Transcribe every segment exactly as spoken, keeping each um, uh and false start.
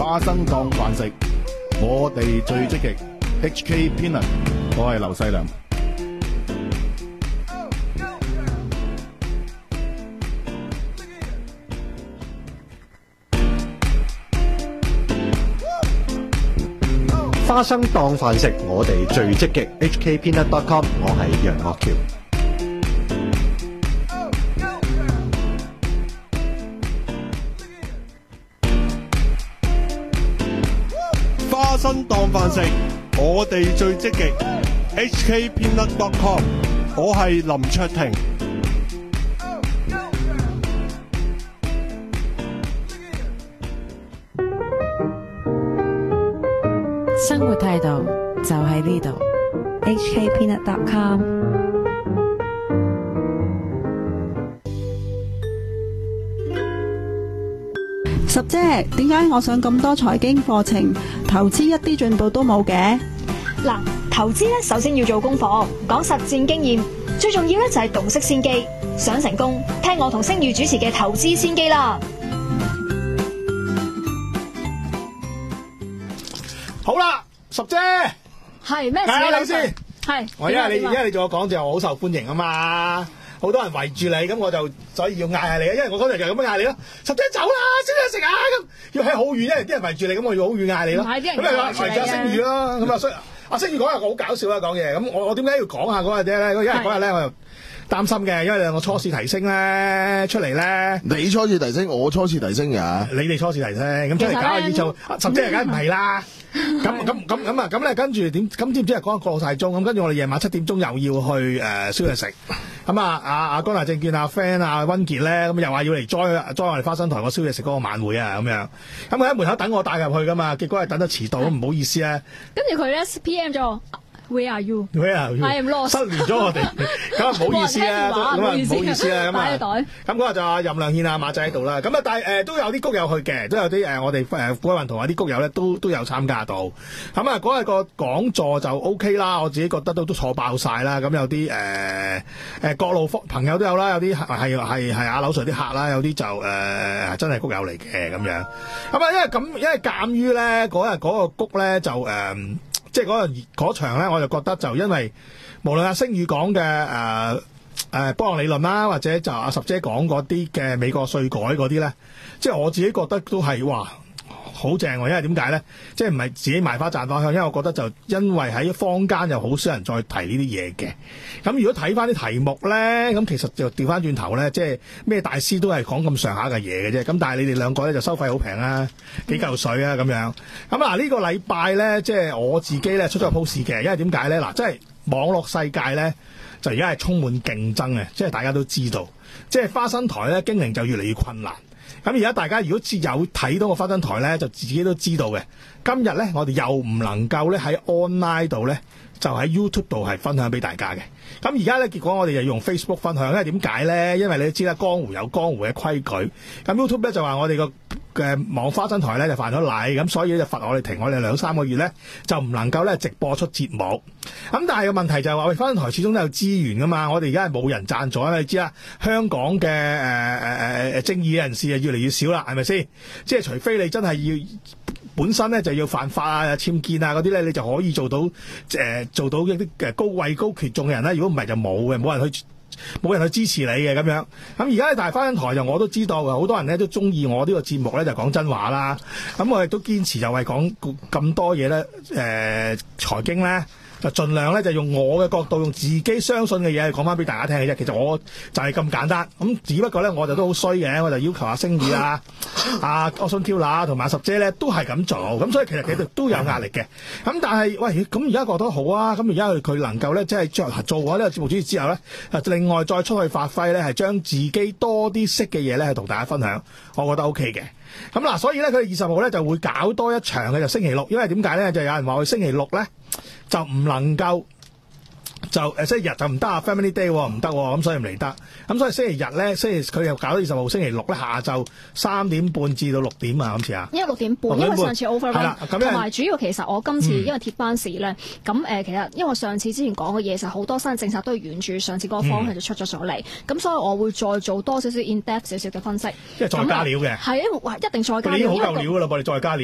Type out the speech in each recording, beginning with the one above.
花生當飯食，我哋最積極。H K Peanut， 我係劉細良。 花生當飯食，我哋最積極。H K Peanut dot com， 我係楊岳橋。 花生當飯食，我哋最積極。H K Peanut dot com， 我係林卓廷。 生活態度就喺呢度。 H K Peanut dot com。十姐，點解我上咁多財經課程，投資一啲進步都冇嘅？ 嗱，投資咧首先要做功課，講實戰經驗，最重要咧就係洞悉先機。想成功，聽我同星宇主持嘅投資先機啦。 好啦，十姐， 係咩事？ 係你先， 係我因為你因為你做我講就好受歡迎啊嘛，好多人圍住你，咁我就所以要嗌下你，因為我嗰陣就咁樣嗌你咯。十姐走啦，先去食啊咁，要喺好遠，因為啲人圍住你，咁我要好遠嗌你咯。咁你話圍住阿星宇咯，咁啊所以阿星宇嗰日好搞笑啦講嘢，咁我我點解要講下嗰日啫咧？因為嗰日咧我又擔心嘅，因為兩個初試提升咧出嚟咧， 你初試提升，我初試提升㗎。 你哋初試提升，咁出嚟搞下演奏，十姐梗係唔係啦。咁咁咁咁啊，咁咧跟住點？咁知唔知係講過晒鐘？咁跟住我哋夜晚七點鐘又要去誒宵夜食。咁啊，阿阿江大正見阿 friend 阿溫傑咧，咁又話要嚟 join join 我哋花生台個宵夜食嗰個晚會啊，咁樣。咁佢喺門口等我帶入去噶嘛，結果係等得遲到，唔好意思啊。 跟住佢咧 P M 咗。Where are you? Where are you? I am lost. 失聯咗我哋，咁啊唔好意思啊，咁啊唔好意思啊，咁啊，咁嗰日就阿任亮憲啊馬仔喺度啦，咁啊但係誒都有啲谷友去嘅，都有啲誒我哋誒富貴雲同埋啲谷友咧都都有參加到，咁啊嗰日個講座就 O K 啦，我自己覺得都都坐爆晒啦，咁有啲誒誒各路朋友都有啦，有啲係係係阿劉 Sir 啲客啦，有啲就誒、呃、真係谷友嚟嘅咁樣，咁啊因為咁因為鑑於咧嗰日嗰個谷咧就誒。呃即係嗰陣嗰場咧，我就覺得就因為無論阿星宇講嘅誒誒波浪理論啦，或者就阿十姐講嗰啲嘅美國稅改嗰啲咧，即係我自己覺得都係哇好正喎！因為點解咧？即係唔係自己賣花賺花香？因為我覺得就因為喺坊間又好少人再提呢啲嘢嘅。咁如果睇翻啲題目咧，咁其實就調翻轉頭咧，即係咩大師都係講咁上下嘅嘢嘅啫。咁但係你哋兩個咧就收費好平啦，幾嚿水啊咁樣。咁嗱呢個禮拜咧，即係我自己咧出咗個 post 嘅，因為點解咧？嗱，即係網絡世界咧，就而家係充滿競爭嘅，即係大家都知道，即係花生台咧經營就越嚟越困難。咁而家大家如果知有睇到個花生台咧，就自己都知道嘅。今日咧，我哋又唔能夠咧喺 online 度咧，就喺 YouTube 度係分享俾大家嘅。咁而家咧，結果我哋就用 Facebook 分享，因為點解咧？因為你都知啦，江湖有江湖嘅規矩。咁 YouTube 咧就話我哋個嘅網花生台咧就犯咗例，咁所以就罰我哋停我哋兩三個月咧，就唔能夠咧直播出節目。咁但係個問題就係話，喂，花生台始終都有資源噶嘛，我哋而家係冇人贊助，因為你知啦，香港嘅誒誒誒正義人士啊越嚟越少啦，係咪先？即係除非你真係要本身咧就要犯法啊、僭建啊嗰啲咧，你就可以做到誒、呃、做到一啲誒高位高權重嘅人啦。如果唔係就冇嘅，冇人去。冇人去支持你嘅咁樣，咁而家咧大花生台就我都知道嘅，好多人咧都中意我呢個節目咧就講真話啦，咁我亦都堅持就係講咁多嘢咧，誒、呃、財經咧。就盡量咧就用我嘅角度，用自己相信嘅嘢講翻俾大家聽嘅啫。其實我就係咁簡單，咁只不過咧我就都好衰嘅，我就要求阿星宇啊、阿 Ocean Killer 同埋十姐咧都係咁做，咁所以其實佢哋都有壓力嘅。咁但係喂，咁而家覺得好啊，咁而家佢能夠咧即係做做咗呢個節目主持之後咧，另外再出去發揮咧，係將自己多啲識嘅嘢咧係同大家分享，我覺得 OK 嘅。咁嗱，所以咧佢哋二十號咧就會搞多一場嘅，就星期六，因為點解咧？就有人話佢星期六咧就唔能夠就誒星期日就唔得啊 ，Family Day 唔得，咁所以唔嚟得。咁所以星期日咧，星期佢又搞到二十號星期六咧下晝三點半至到六點啊，今次啊， 因為六點半，因為上次 over 係啦， 同埋主要其實我今次因為貼班時咧，咁、嗯、誒、呃、其實因為上次之前講嘅嘢，其實好多新政策都係沿住上次嗰個方向就出咗上嚟，咁、嗯、所以我會再做多少少 in depth 少少嘅分析， 即係再加料嘅， 係因為一定再加料， 你已經好夠料㗎啦噃，你再加料。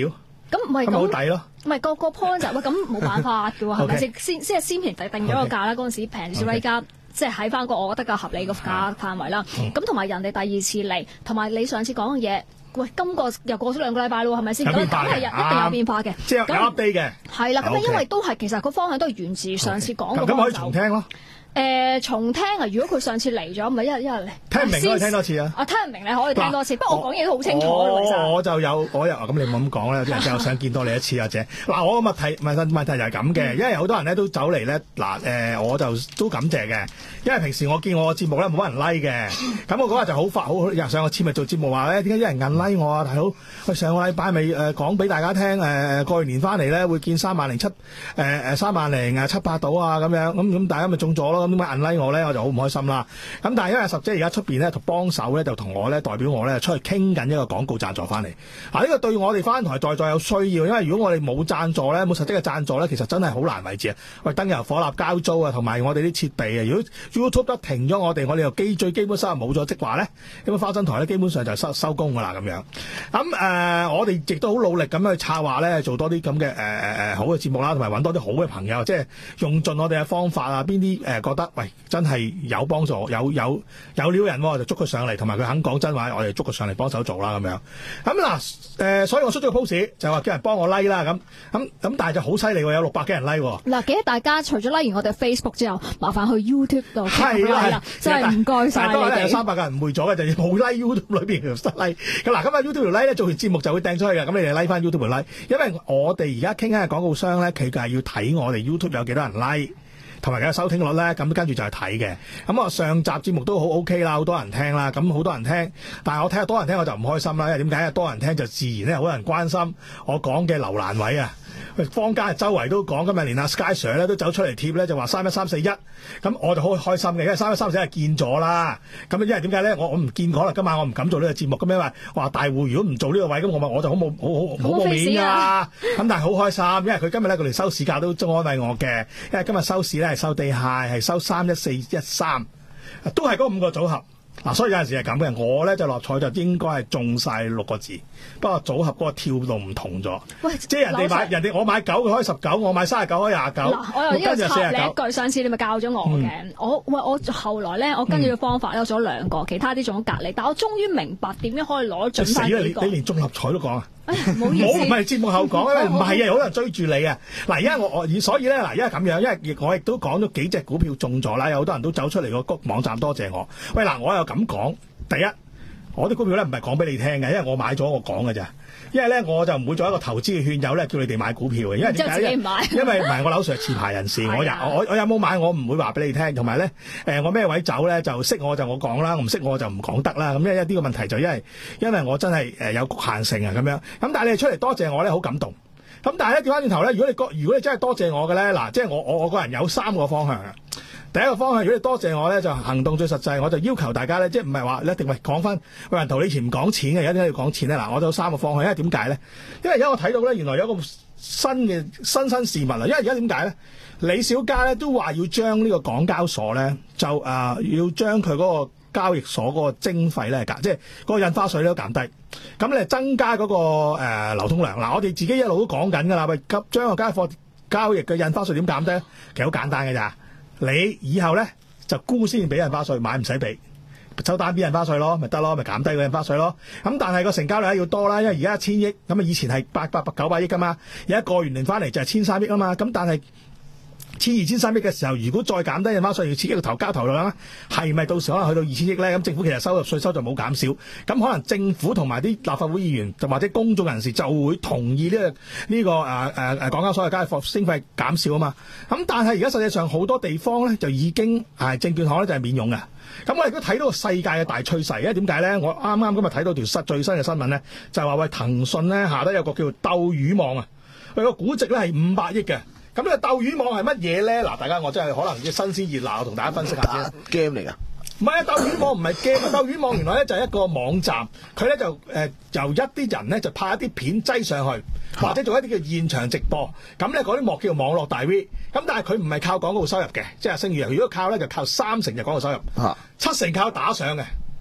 咁唔係咁好抵咯。 唔係個個 point 就喂咁冇辦法嘅喎，係咪先？先先係先平定定咗個價啦，嗰陣時平少呢家。即係喺翻個我覺得嘅合理嘅價範圍啦。咁同埋人哋第二次嚟，同埋你上次講嘅嘢，喂，今個又過咗兩個禮拜咯，係咪先？咁梗係一定有變化嘅， 即係有 update 嘅。 係啦，咁因為都係其實個方向都係源自上次講嘅。 咁可以重聽咯。 誒重聽啊！如果佢上次嚟咗，咪一日一日嚟。 聽唔明可以聽多次啊！ 啊，聽唔明你可以聽多次，不過我講嘢都好清楚咯，其實。 我就有我又咁你唔好咁講啦，有啲人就想見多你一次或者嗱，我個問題問問題就係咁嘅，因為好多人咧都走嚟咧嗱誒，我就都感謝嘅，因為平時我見我個節目咧冇乜人 like 嘅，咁我嗰日就好發好日上個節目做節目話咧，點解有人硬 like 我啊？大佬，喂上個禮拜咪誒講俾大家聽誒過完年翻嚟咧會見三萬零七誒誒三萬零誒七百到啊咁樣，咁咁大家咪中咗咯，咁點解硬 like 我咧？我就好唔開心啦。咁但係因為十姐而家出邊咧同幫手咧，就同我咧代表我咧出去傾緊一個廣告贊助翻嚟。嗱、啊、呢、這個對我哋翻台在在有需要，因為如果我哋冇贊助咧，冇實質嘅贊助咧，其實真係好難為止啊。喂，燈油火蠟交租啊，同埋我哋啲設備啊，如果 YouTube 都停咗我哋，我哋又基最基本收入冇咗即話咧，咁啊花生台咧基本上就收收工噶啦咁樣。咁誒、呃，我哋亦都好努力咁去策劃咧，做多啲咁嘅誒誒誒好嘅節目啦，同埋揾多啲好嘅朋友，即係用盡我哋嘅方法啊，邊啲誒覺得喂真係有幫助，有有有料人、哦、就捉佢上嚟，同埋佢肯講真話，我哋捉佢上嚟幫手做啦咁樣。咁嗱誒，所以我出咗個 post 就話叫人幫我 like 啦，咁咁咁，但係就好犀利喎，有六百幾人 like 喎。 嗱，記得大家除咗 like 完我哋 Facebook 之後，麻煩去 YouTube 度係啦， 啦，真係唔該曬你哋。 但係當然有三百個人誤會咗嘅，就冇 like YouTube 裏邊條失 like。咁嗱，今日 YouTube 條 like 咧做完節目就會掟出去嘅，咁你哋 like 翻 YouTube 條 like，因為我哋而家傾緊嘅廣告商咧，佢就係要睇我哋 YouTube 有幾多人 like。同埋嘅收聽率咧，咁跟住就係睇嘅。咁我上集節目都好 OK 啦，好多人聽啦，咁好多人聽。但係我睇下多人聽我就唔開心啦，因為點解啊？多人聽就自然咧，好多人關心我講嘅留難位啊。坊間周圍都講，今日連阿 Sky Sir 咧都走出嚟貼咧，就話三一三四一。咁我就好開心嘅，因為三一三四一係見咗啦。咁因為點解咧？我我唔見可能今晚我唔敢做呢個節目。咁因為話大戶如果唔做呢個位，咁我咪我就好冇好好好冇面㗎。咁但係好開心，因為佢今日咧佢連收市價都都安慰我嘅，因為今日收市咧係收地 high 係收三一四一三，都係嗰五個組合。嗱、啊，所以有陣時係咁嘅，我咧就落彩就應該係中晒六個字，不過組合嗰個跳動唔同咗。喂，即係人哋買人哋我買九佢開十九，我買三十九開廿九。嗱， 我又呢個插你一句，上次你咪教咗我嘅、嗯。我喂我後來咧，我跟住嘅方法咧，我做咗兩個，其他啲仲喺隔離，但我終於明白點樣可以攞準晒幾個。 你你連中立彩都講啊！ 哎呀，唔好意思， 我唔係節目後講啊，唔係啊，好多人追住你啊！嗱，而家我我所以咧，嗱，而家咁樣，因為亦我亦都講咗幾隻股票中咗啦，有好多人都走出嚟個谷網站多謝我。喂，嗱，我又咁講，第一，我啲股票咧唔係講俾你聽嘅，因為我買咗我講嘅咋。因為咧我就唔會做一個投資嘅勸誘咧，叫你哋買股票嘅，因為點解咧？因為唔係我樓上係持牌人士，我有我我有冇買我唔會話俾你聽，同埋咧誒我咩位走咧就識我就我講啦，我唔識我就唔講得啦。咁因為呢個問題就因為因為我真係誒有局限性啊咁樣。咁但係你哋出嚟多謝我咧，好感動。咁但係咧調翻轉頭咧，如果你覺如果你真係多謝我嘅咧，嗱，即係我我我個人有三個方向啊。第一個方向，如果你多謝我咧，就行動最實際，我就要求大家咧，即係唔係話你一定喂講翻喂人頭你以前唔講錢嘅，而家點解要講錢咧？嗱，我就有三個方向，因為點解咧？因為而家我睇到咧，原來有一個新嘅新新事物啊！因為而家點解咧？李小加咧都話要將呢個港交所咧，就誒、呃、要將佢嗰個交易所嗰個徵費咧減，即係嗰個印花稅咧都減低，咁咧增加嗰、那個誒、呃、流通量。嗱，我哋自己一路都講緊㗎啦，喂，急將個交易貨交易嘅印花稅點減低咧？其實好簡單㗎咋。你以後咧就沽先俾印花稅，買唔使俾，抽單邊印花稅咯，咪得咯，咪減低個印花稅咯。咁但係個成交量要多啦，因為而家一千億，咁啊以前係八百九百億噶嘛，而家過完年翻嚟就係千三億啊嘛。咁但係千二千三億嘅時候，如果再減低印花稅，要刺激個投交投量啦，係咪到時可能去到二千億咧？咁政府其實收入稅收就冇減少，咁可能政府同埋啲立法會議員或者公眾人士就會同意呢、這個呢、這個誒誒誒港交所嘅交易貨徵費減少啊嘛。咁但係而家實際上好多地方咧就已經係證券行咧就係免佣嘅。咁我亦都睇到個世界嘅大趨勢，因為點解咧？我啱啱今日睇到條新最新嘅新聞咧，就係話喂騰訊咧下低有個叫做鬥魚網啊，佢個估值咧係五百億嘅。咁呢個鬥魚網係乜嘢咧？嗱，大家我真係可能要新鮮熱鬧，同大家分析下先。 game 嚟噶？ 唔係啊，鬥魚網唔係 game，鬥魚網原來咧就係一個網站，佢咧就誒、呃、由一啲人咧就拍一啲片擠上去，或者做一啲叫現場直播。咁咧嗰啲幕叫做網絡大 V。咁但係佢唔係靠廣告收入嘅，即係聲譽。如果靠咧就靠三成就廣告收入，七成靠打賞嘅。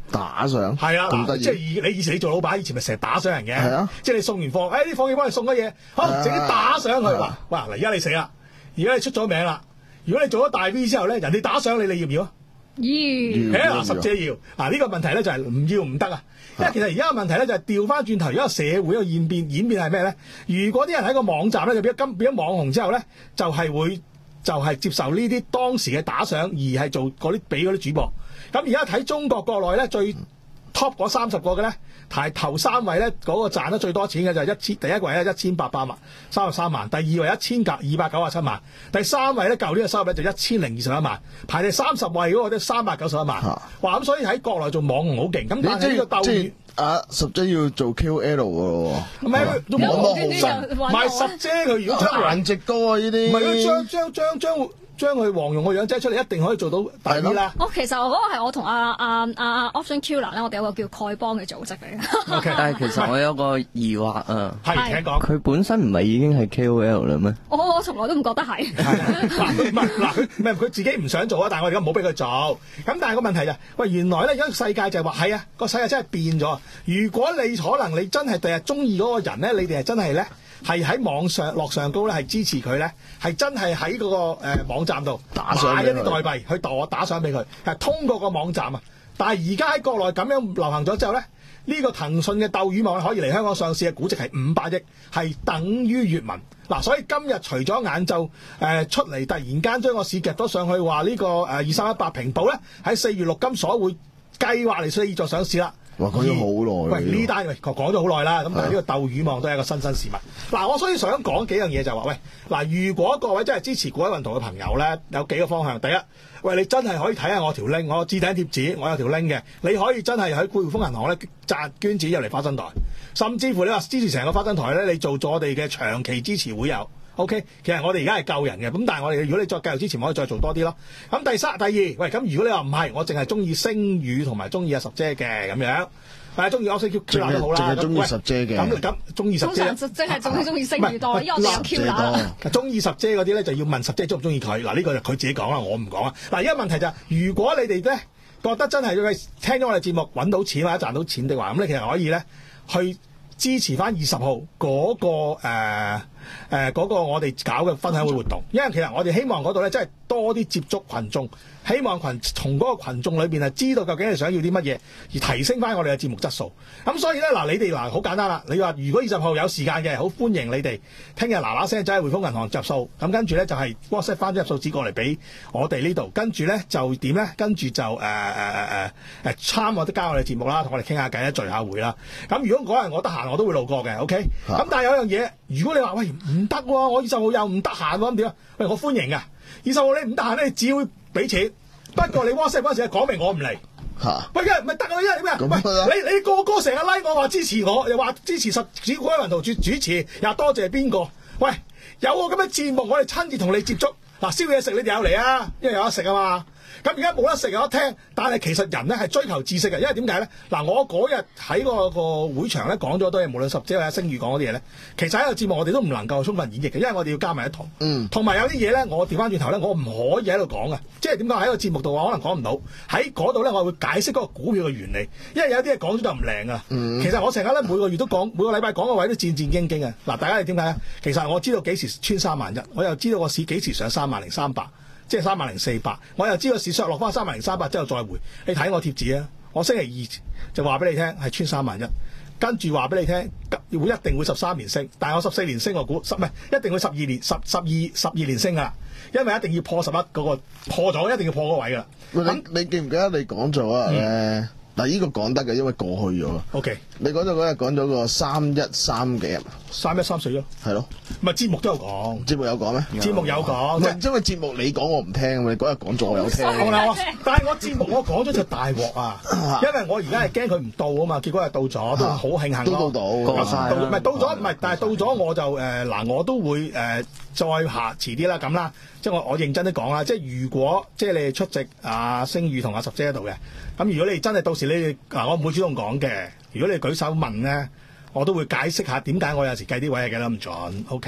打賞係啦， 咁得意即係以你以前你做老闆，以前咪成日打賞人嘅， 係啊， 即係你送完貨，誒啲貨要幫你送乜嘢，好整啲打賞佢，哇哇嗱，而家你死啦，而家你出咗名啦，如果你做咗大 V 之後咧，人哋打賞你，你要唔要啊？ 要， 係啊，十姐要嗱呢個問題咧就係唔要唔得啊，因為其實而家嘅問題咧就係調翻轉頭，而家社會嘅演變演變係咩咧？如果啲人喺個網站咧就變咗金變咗網紅之後咧，就係會就係接受呢啲當時嘅打賞，而係做嗰啲俾嗰啲主播。咁而家睇中國國內咧最 top 嗰三十個嘅咧，排頭三位咧嗰個賺得最多錢嘅就係一千，第一位咧一千八百萬三十三萬，第二位一千二百九十七萬，第三位咧舊年嘅收入咧就一千零二十一萬，排第三十位嗰個都三百九十一萬。哇！咁所以喺國內做網紅好勁。咁但係呢個鬥魚啊，十姐要做 K O L 嘅喎， 唔係都網紅，唔係十姐佢如果將顏值高啊呢啲， 唔係佢將將將將將佢黃蓉個樣擠出嚟，一定可以做到大啲啦。 我其實嗰個係我同阿阿阿 Option Killer 咧，我哋有個叫丐幫嘅組織嚟嘅。 Okay, 但係其實我有個疑惑啊， 係請講。 佢本身唔係已經係 K O L 啦咩？ 我我從來都唔覺得係。 嗱唔係嗱佢唔係佢自己唔想做啊，但係我哋而家唔好俾佢做。咁但係個問題就係，喂原來咧而家世界就係話係啊個世界真係變咗。如果你可能你真係第日中意嗰個人咧，你哋係真係咧。係喺網上落上高咧，係支持佢咧，係真係喺嗰個誒、呃、網站度打賞買一啲代幣去打打賞俾佢，係通過個網站啊。但係而家喺國內咁樣流行咗之後咧，呢、這個騰訊嘅鬥魚網可以嚟香港上市嘅估值係五百億，係等於閱文嗱。所以今日除咗晏晝誒出嚟，突然間將個市夾咗上去，話呢、這個誒二三一八平保咧喺四月陸金所會計劃嚟四月再上市啦。 哇！講咗好耐。 喂，呢單喂講咗好耐啦。咁但係呢個鬥魚網都係一個新新事物。嗱，我所以想講幾樣嘢就係話，喂，嗱，如果各位真係支持古海運動嘅朋友咧，有幾個方向。第一，喂，你真係可以睇下我條 link，我置頂貼紙，我有條 link 嘅，你可以真係喺匯豐銀行咧賺捐錢入嚟花生台，甚至乎你話支持成個花生台咧，你做咗我哋嘅長期支持會友。O.K. 其實我哋而家係救人嘅，咁但係我哋如果你再繼續之前，可以再做多啲咯。咁第三、第二，喂，咁如果你話唔係，我淨係中意星宇同埋中意阿十姐嘅咁樣，誒中意我識 Q Q 都好啦。 淨係中意十姐嘅。咁咁中意十姐。 通常即係仲係中意星宇多，因為我哋有 Q 啦。 中意十姐嗰啲咧就要問十姐中唔中意佢。嗱呢個就佢自己講啦，我唔講啦。嗱而家問題就係、是，如果你哋咧覺得真係要聽咗我哋節目揾到錢或者賺到錢的話，咁你其實可以咧去支持翻二十號嗰個誒。呃誒嗰、呃那個我哋搞嘅分享會活動，因為其實我哋希望嗰度咧，真係多啲接觸群眾，希望群從嗰個群眾裏邊係知道究竟係想要啲乜嘢，而提升翻我哋嘅節目質素。咁所以咧，嗱你哋嗱好簡單啦，你話如果二十號有時間嘅，好歡迎你哋聽日嗱嗱聲走去匯豐銀行入數，咁跟住咧就係、是、WhatsApp 翻啲入數紙過嚟俾我哋呢度，跟住咧就點咧？跟住就誒誒誒誒誒參我都加我哋節目啦，同我哋傾下偈啦，聚下會啦。咁如果嗰日我得閒，我都會路過嘅，OK。咁但係有樣嘢，如果你話喂唔得喎，我二十號又唔得閒喎，咁點啊？喂，我歡迎㗎。二十號你唔得閒咧，你只會俾錢。不過你 WhatsApp 嗰陣時講明我唔嚟。嚇！喂，因為唔係得啊，因為點啊？喂，你你個個成日拉我話支持我，又話支持十指古海雲圖主主持，又多謝邊個？喂，有個咁嘅節目，我哋親自同你接觸。嗱，燒嘢食你哋有嚟啊，因為有得食啊嘛。咁而家冇得食有得聽，但係其實人咧係追求知識嘅，因為點解咧？嗱，我嗰日喺個個會場咧講咗多嘢，無論十姐或者星宇講嗰啲嘢咧，其實喺個節目我哋都唔能夠充分演繹嘅，因為我哋要加埋一堂。嗯。同埋有啲嘢咧，我調翻轉頭咧，我唔可以喺度講嘅，即係點解喺個節目度我可能講唔到，喺嗰度咧我會解釋嗰個股票嘅原理，因為有啲嘢講咗就唔靈啊。嗯。其實我成日咧每個月都講，每個禮拜講個位都戰戰兢兢嘅。嗱，大家你點解咧？其實我知道幾時穿三萬一，我又知道個市幾時上三萬零三百。即係三萬零四百，我又知道市削落翻三萬零三百之後再回。你睇我貼紙啊！我星期二就話俾你聽係穿三萬一，跟住話俾你聽會一定會十三年升，但係我十四年升我估十唔係一定會十二年十十二十二年升㗎啦，因為一定要破十一嗰個破咗，一定要破嗰位㗎啦。 咁你，你記唔記得你講咗啊？誒、嗯，嗱呢個講得嘅，因為過去咗。O、okay. K， 你講咗嗰日講咗個三一三幾啊？三一三四咯，係咯，唔係節目都有講，節目有講咩？節目有講，唔係因為節目你講我唔聽，你嗰日講咗我有聽。好啦，但係我節目我講咗就大鑊啊，因為我而家係驚佢唔到啊嘛，結果係到咗，都好慶幸咯。都到到，過曬啦。唔係到咗，唔係，但係到咗我就誒嗱，我都會誒再下遲啲啦咁啦，即係我我認真啲講啦，即係如果即係你哋出席阿星宇同阿十姐喺度嘅，咁如果你真係到時你哋嗱，我唔會主動講嘅，如果你舉手問咧。我都會解釋下點解我有時計啲位係計得唔準 ，OK？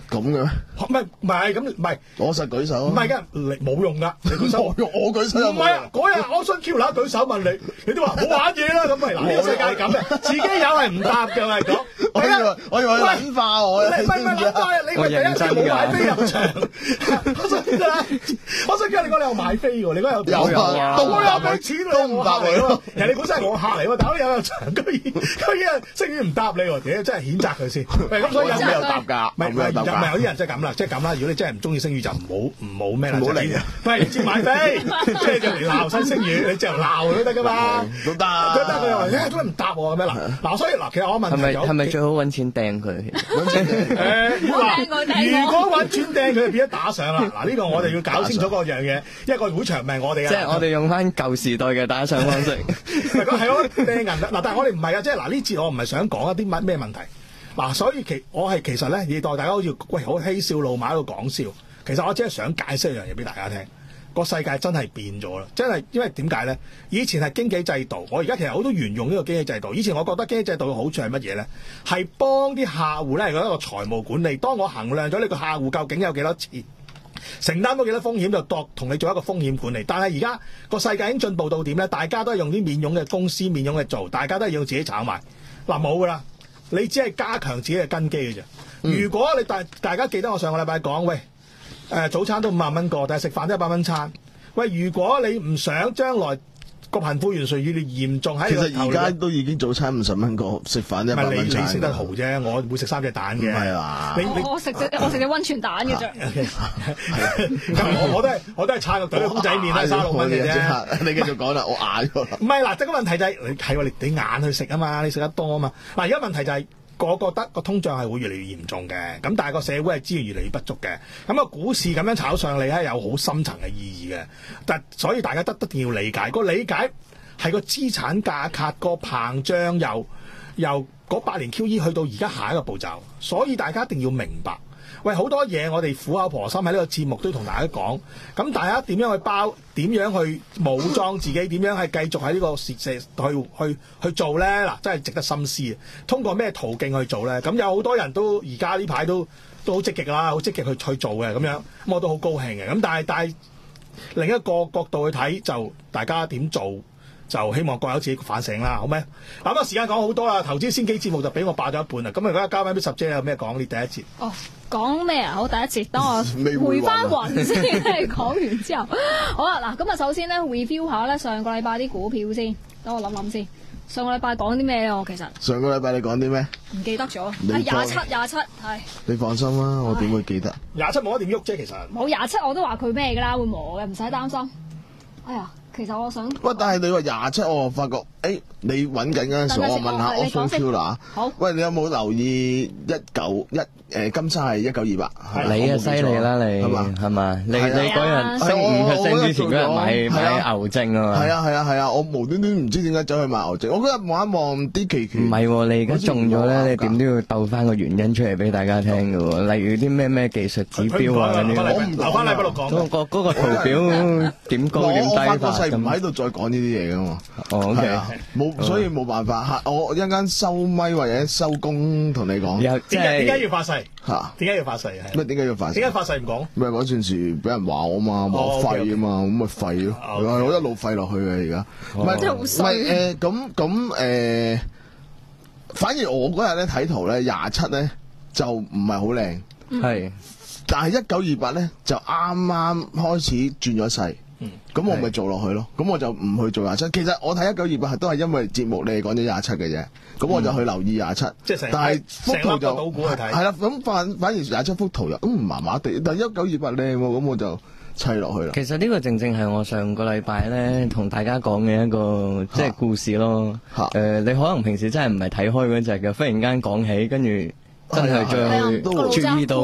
咁嘅咩？ 唔係唔係咁唔係， 我實舉手。 唔係㗎，你冇用㗎，你舉手。 冇用，我舉手。 唔係啊，嗰日我想 Q 啦，舉手問你，你都話冇玩嘢啦，咁咪嗱呢個世界係咁嘅，自己有係唔答嘅，我係講。 我以為我以為諗化我啊！ 唔係唔係諗化你咪第一次冇買飛入場。我想我想叫你講你有買飛喎，你嗰有有啊， 我有俾錢你唔答你喎，人哋本身係我客嚟喎，但係有入場居然居然星宇唔答你喎，屌真係譴責佢先。咁所以有咩有答㗎？唔係唔係唔係有啲人真係咁啦，即係咁啦。如果你真係唔中意星宇就唔好唔好咩啦，唔好嚟啊！喂，唔知買飛，即係就嚟鬧新星宇，你就鬧佢都得㗎嘛，都得都得。佢又話誒，點解唔答我咁樣嗱嗱？所以嗱，其實我問題有係咪最好揾錢掟佢？ 揾錢誒嗱，如果揾錢掟佢，就變咗打賞啦。嗱呢個我哋要搞清楚嗰樣嘢，一個會場唔係我哋嘅。 即係我哋用翻舊時代嘅打賞方式。 唔係係咯，掟銀嗱，但係我哋唔係啊，即係嗱呢節我唔係想講一啲乜咩問題。嗱，所以其我係其實咧，以待大家好似喂好嬉笑怒罵喺度講笑，其實我只係想解釋一樣嘢俾大家聽。個世界真係變咗啦，真係因為點解咧？以前係經紀制度，我而家其實好多沿用呢個經紀制度。以前我覺得經紀制度嘅好處係乜嘢咧？係幫啲客戶咧係一個財務管理。當我衡量咗你個客戶究竟有幾多錢，承擔到幾多風險，就度同你做一個風險管理。但係而家個世界已經進步到點咧？大家都係用啲免佣嘅公司免佣嘅做，大家都係要自己炒賣。嗱冇噶啦，你只係加強自己嘅根基嘅啫。嗯、如果你大大家記得我上個禮拜講，喂。誒、呃、早餐都五萬蚊個，但係食飯都一百蚊餐。喂，如果你唔想將來個貧富懸殊越嚟越嚴重喺， 其實而家都已經早餐五十蚊個，食飯一百蚊餐。 你食得豪啫，我會食三隻蛋嘅。 係啊， 我食隻我食隻溫泉蛋嘅啫。 咁我我都係我都係撐個隊公仔麵啦，三六蚊嘅啫。 你繼續講啦，我眼咗啦。 唔係嗱，即係個問題就係、是、你係喎，你你眼去食啊嘛，你食得多啊嘛。嗱，而家問題就係、是。我覺得個通脹係會越嚟越嚴重嘅，咁但係個社會係資源越嚟越不足嘅，咁個股市咁樣炒上嚟咧，有好深層嘅意義嘅。但所以大家得一定要理解，個理解係個資產價格個膨脹由由嗰八年 Q E 去到而家下一個步驟，所以大家一定要明白。喂，好多嘢我哋苦口婆心喺呢個節目都同大家講，咁大家點樣去包？點樣去武裝自己？點樣係繼續喺呢個社社去去去做咧？嗱，真係值得深思啊！通過咩途徑去做咧？咁有好多人都而家呢排都都好積極啦，好積極去去做嘅咁樣，咁我都好高興嘅。咁但係但係另一個角度去睇，就大家點做？就希望各有自己反省啦，好咩？嗱咁啊，時間講好多啦，投資先機節目就俾我霸咗一半啦。咁啊，而家交翻俾十姐有咩講？呢第一節哦，講咩啊？好，第一節，等我回翻雲先。講完之後，好啦，嗱，咁啊，首先咧 review 下咧上個禮拜啲股票先，等我諗諗先。上個禮拜講啲咩啊？我其實上個禮拜你講啲咩？ 唔記得咗。係廿七，廿七係。 你放心啦，我點會記得？ 廿七冇得點喐啫，其實。冇廿七我都話佢咩㗎啦，會磨嘅，唔使擔心。哎呀！其實我想， 喂，但係你話廿七，我發覺，誒、欸，你揾緊嗰陣時，我問下 Option Q 啦。 好， 喂，你有冇留意一九一誒金沙係一九二八？ 你啊犀利啦，你係嘛係嘛？你你嗰日升五 percent 之前嗰日買買牛證啊嘛？ 係啊係啊係啊！我無端端唔知點解走去買牛證，我嗰日望一望啲期權。唔係喎，你而家中咗咧，你點都要鬥翻個原因出嚟俾大家聽㗎喎。例如啲咩咩技術指標啊嗰啲。 我唔留翻禮拜六講。 嗰個嗰個圖表點高點低法。 唔喺度再講呢啲嘢噶嘛？ 哦 ，OK， 冇，所以冇辦法。我一陣間收咪或者收工同你講。 點解點解要發誓？嚇？點解要發誓？係咩？點解要發誓？ 點解發誓唔講？ 咪嗰陣時俾人話我嘛，話我廢啊嘛，咁咪廢咯。我一路廢落去嘅而家。唔係真係好衰。 唔係誒咁咁誒，反而我嗰日咧睇圖咧，廿七咧就唔係好靚， 係。 但係一九二八咧就啱啱開始轉咗勢。嗯，咁我咪做落去咯，咁我就唔去做廿七。其實我睇一九二八係都係因為節目你係講咗廿七嘅啫，咁我就去留意廿七。即係但係幅圖就係啦，咁反反而廿七幅圖又咁唔麻麻地，但係一九二八靚喎，咁我就砌落去啦。 其實呢個正正係我上個禮拜咧同大家講嘅一個即係故事咯。誒、呃，你可能平時真係唔係睇開嗰隻嘅，忽然間講起，跟住真係再去注意到。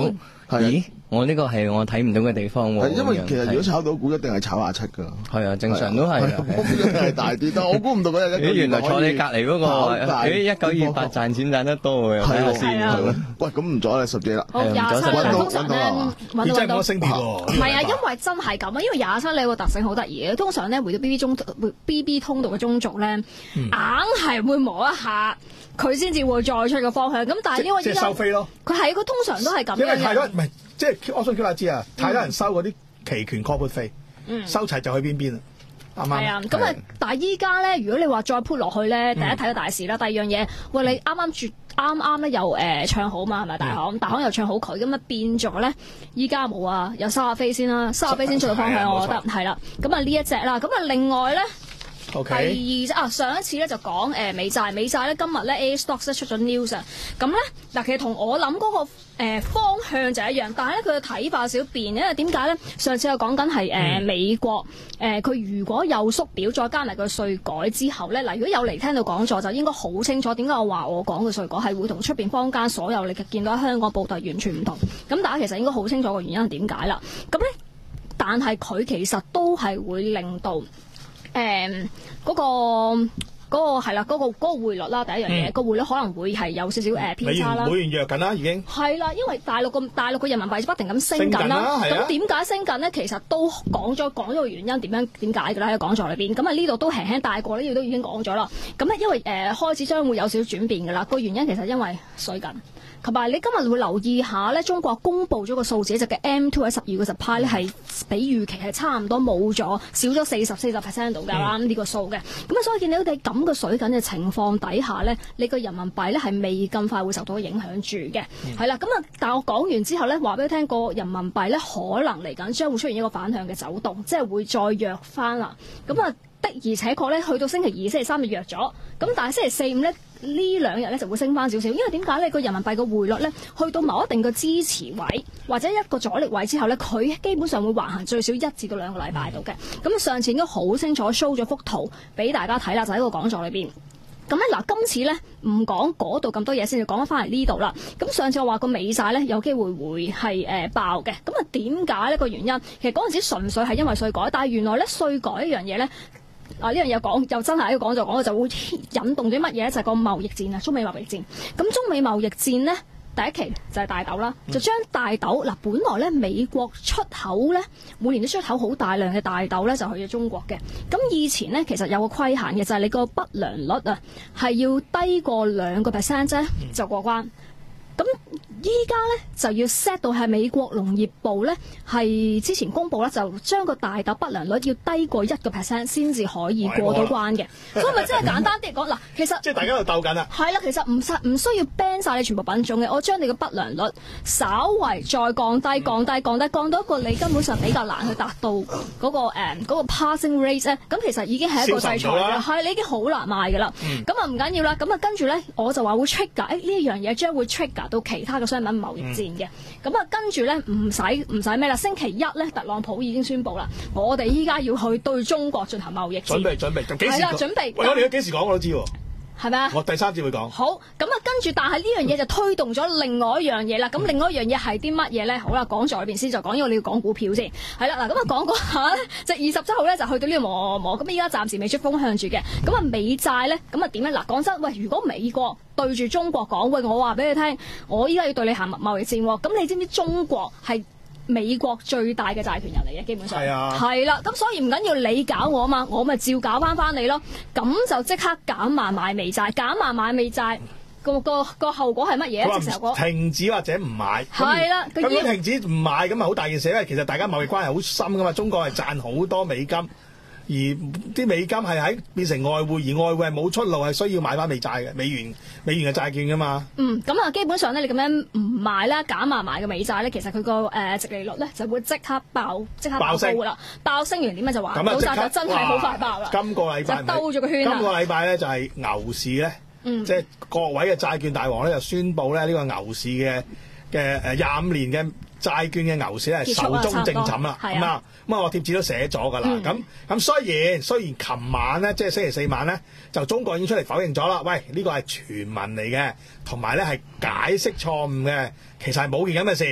咦？我呢個係我睇唔到嘅地方喎。 係因為其實如果炒到股一定係炒廿七㗎。係啊，正常都係。 一定係大啲，但我估唔到嗰日一咦，原來坐你隔離嗰個，咦，一九二八賺錢賺得多喎，睇下先。 喂，咁唔阻你十隻啦。 好，廿七咧通常咧揾到揾到。 升跌喎。 唔係啊，因為真係咁啊，因為廿七你個特性好得意嘅，通常咧回到 B B 中 B B 通道嘅中軸咧，硬係會磨一下。佢先至會再出個方向，咁但係因為即係收飛咯。 佢係佢通常都係咁樣嘅。 因為太多唔係，即係我想叫大家知啊，太多人收嗰啲期權 call put 飛，收齊就去邊邊啦。啱啱？ 係啊，咁啊，但係依家咧，如果你話再 put 落去咧，第一睇到大市啦，第二樣嘢，喂，你啱啱絕啱啱咧又誒唱好嘛，係咪大行？大行又唱好佢，咁啊變咗咧，依家冇啊，有收下飛先啦，收下飛先出個方向，我覺得係啦。咁啊呢一隻啦，咁啊另外咧。 Okay. 第二隻啊，上一次咧就講誒、呃、美債，美債咧今日咧 A Stocks 咧出咗 news 啊，咁咧嗱其實同我諗嗰、那個、呃、方向就一樣，但係咧佢嘅睇法少變，因為點解咧？上次我講緊係誒美國誒佢、呃、如果有縮表，再加埋個稅改之後咧，嗱如果有嚟聽到講座，就應該好清楚點解我話我講嘅稅改係會同出邊坊間所有你見到喺香港報道完全唔同，咁大家其實應該好清楚個原因係點解啦。咁咧，但係佢其實都係會令到。誒嗰、嗯那個嗰、那個係啦，嗰、那個嗰、那個匯率啦，第一樣嘢，嗯、個匯率可能會係有少少誒偏差啦。 美元弱緊啦，已經係啦，因為大陸個大陸個人民幣不停咁升緊啦。咁點解升緊咧？其實都講咗講咗個原因，點樣點解㗎啦？喺個講座裏邊，咁啊呢度都輕輕帶過，呢度都已經講咗啦。咁咧因為誒、呃、開始將會有少少轉變㗎啦。個原因其實因為水緊。同埋你今日會留意下咧，中國公布咗個數字，就嘅 M two 喺十二個 supply 咧係比預期係差唔多冇咗，少咗四十四十 percent 度㗎啦，呢、嗯、個數嘅。咁啊，所以見到你咁嘅水緊嘅情況底下咧，你個人民幣咧係未咁快會受到影響住嘅。係啦、嗯，咁啊，但係我講完之後咧，話俾你聽，個人民幣咧可能嚟緊將會出現一個反向嘅走動，即係會再弱翻啦。咁啊。的而且確咧，去到星期二、星期三就弱咗，咁但係星期四、五咧呢兩日咧就會升翻少少，因為點解咧？個人民幣個匯率咧去到某一定嘅支持位或者一個阻力位之後咧，佢基本上會橫行最少一至到兩個禮拜度嘅。咁上次應該好清楚 show 咗幅圖俾大家睇啦，就喺個講座裏邊。咁咧嗱，今次咧唔講嗰度咁多嘢先，就講翻嚟呢度啦。咁上次我話個美債咧有機會會係誒、呃、爆嘅，咁啊點解呢個原因？其實嗰陣時純粹係因為稅改，但係原來咧稅改一樣嘢咧。啊！呢樣嘢講又真係喺個講座講，就會引動啲乜嘢咧？就係、是、個貿易戰啊，中美貿易戰。咁中美貿易戰呢，第一期就係大豆啦，就將大豆嗱，本來咧美國出口咧每年都出口好大量嘅大豆咧，就去咗中國嘅。咁以前呢，其實有個規限嘅，就係、是、你個不良率啊，係要低過兩個 percent 啫，就過關。咁依家咧就要 set 到係美國農業部咧係之前公布咧，就將個大豆不良率要低過一個 percent 先至可以過到關嘅。所以咪真係簡單啲嚟講，嗱，其實即係大家喺度鬥緊啦。係啦，其實唔實唔需要 ban 晒你全部品種嘅，我將你嘅不良率稍為再降低、降低、降低，降到一個你根本上比較難去達到嗰、嗰個誒、嗯嗰個 passing rate 咧。咁其實已經係一個制裁啦，係你已經好難賣㗎啦。咁啊唔緊要啦，咁啊跟住咧我就話會 trigger，誒呢一樣嘢將會 trigger到其他嘅商品貿易戰嘅，咁啊、嗯、跟住咧唔使唔使咩啦？星期一咧，特朗普已經宣布啦，我哋依家要去對中國進行貿易戰。準備準備，咁幾時？係啦，準備。 喂，我哋幾時講我都知喎。 係咪啊？ 我第三節會講。 好，咁啊跟住，但係呢樣嘢就推動咗另外一樣嘢啦。咁、嗯、另外一樣嘢係啲乜嘢咧？好啦，講在裏邊先，就講，因為你要講股票先。係啦，嗱咁啊講嗰下咧，就二十七號咧就去到呢個磨磨。咁依家暫時未出風向住嘅。咁啊美債咧，咁啊點咧？嗱講真，喂，如果美國對住中國講，喂，我話俾你聽，我依家要對你行貿易戰喎。咁你知唔知中國係美國最大嘅債權人嚟嘅？基本上係啊，係啦。咁所以唔緊要你搞我啊嘛，我咪照搞翻翻你咯。咁就即刻減慢買美債，減慢買美債。個個個後果係乜嘢？直頭停止或者唔買。 係啦， 咁樣停止唔買咁啊，好大件事，因為其實大家貿易關係好深噶嘛。中國係賺好多美金，而啲美金係喺變成外匯，而外匯係冇出路，係需要買翻美債嘅美元美元嘅債券噶嘛。 嗯，咁啊，基本上咧，你咁樣唔買啦，減慢買嘅美債咧，其實佢個誒殖利率咧就會即刻爆，即刻爆高啦。爆升完點樣就話，老債就真係好快爆啦。 今個禮拜就兜咗個圈。 今個禮拜咧就係牛市咧。嗯、即係各位嘅債券大王咧，就宣布咧呢個牛市嘅嘅誒廿五年嘅債券嘅牛市咧係壽終正寢啦。咁啊，咁啊，我貼紙都寫咗㗎啦。咁咁、嗯、雖然雖然琴晚咧，即係星期四晚咧，就中國已經出嚟否認咗啦。喂，呢個係傳聞嚟嘅，同埋咧係解釋錯誤嘅，其實係冇件咁嘅事。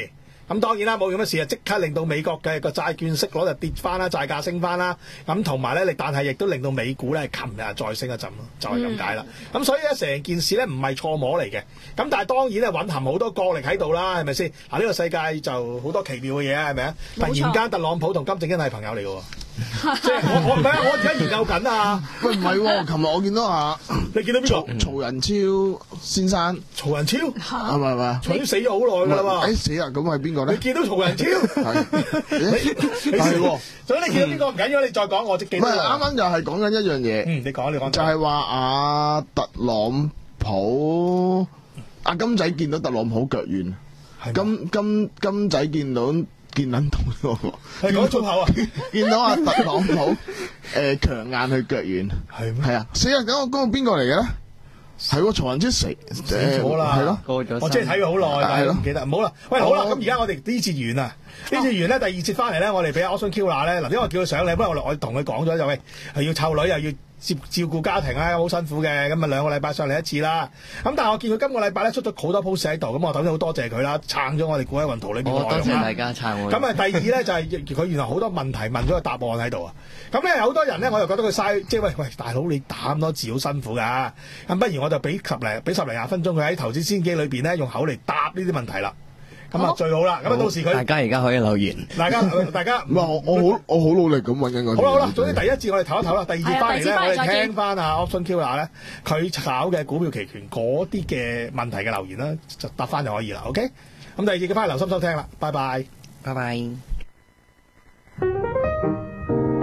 咁當然啦，冇咁嘅事啊，即刻令到美國嘅個債券息率就跌翻啦，債價升翻啦。咁同埋咧，你但係亦都令到美股咧，琴日再升一陣咯，就係咁解啦。咁、嗯、所以咧，成件事咧唔係錯摸嚟嘅。咁但係當然咧，蘊含好多角力喺度啦，係咪先？嗱，呢個世界就好多奇妙嘅嘢，係咪啊？突然間，特朗普同金正恩係朋友嚟嘅喎。即係我我唔係啊！我而家研究緊啊！ 喂，唔係喎，琴日我見到啊， 你見到邊個？ 曹仁超先生。曹仁超係咪係咪？ 曹仁超死咗好耐㗎啦嘛！ 誒死啦！咁係邊個咧？ 你見到曹仁超？係你係喎。所以你見到邊個唔緊要，你再講我即記得。唔係啱啱就係講緊一樣嘢。 嗯，你講你講。 就係話阿特朗普阿金仔見到特朗普腳軟，金金金仔見到。見撚到喎， 係講粗口啊！ 見到阿特朗普誒強硬去腳軟，係咩？係啊！死啊！咁我嗰個邊個嚟嘅咧？係喎，曹仁超死死咗啦，係咯， 過咗。 我即係睇佢好耐，但係唔記得。唔好啦，喂，好啦，咁而家我哋呢節完啦，呢節完咧，第二節翻嚟咧，我哋俾阿 Austin Killer 咧，嗱，因為我叫佢上嚟，不過我我同佢講咗就喂，係要湊女又要。照照顧家庭啊，好辛苦嘅，咁啊兩個禮拜上嚟一次啦。咁但係我見佢今個禮拜咧出咗好多 post 喺度，咁我頭先好多謝佢啦，撐咗我哋股海雲圖裏邊嘅內容啦。 多謝大家撐我。 咁啊，第二咧就係、是、佢原來好多問題問咗個答案喺度啊。咁咧好多人咧，我又覺得佢嘥，即係喂喂，大佬你打咁多字好辛苦㗎。咁不如我就俾十零俾十零廿分鐘佢喺投資先機裏邊咧，用口嚟答呢啲問題啦。咁啊最好啦，咁啊到時佢大家而家可以留言， 大家大家唔係我我好我好努力咁揾緊個。 好啦好啦，總之第一節我哋唞一唞啦，第二節翻嚟咧，我哋聽翻阿 Austin Killer 咧，佢炒嘅股票期權嗰啲嘅問題嘅留言啦，就答翻就可以啦。OK，咁第二節嘅翻嚟留心收聽啦，拜拜， 拜拜。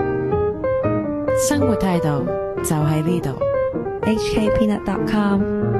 生活態度就喺呢度 ，H K Peanut dot com。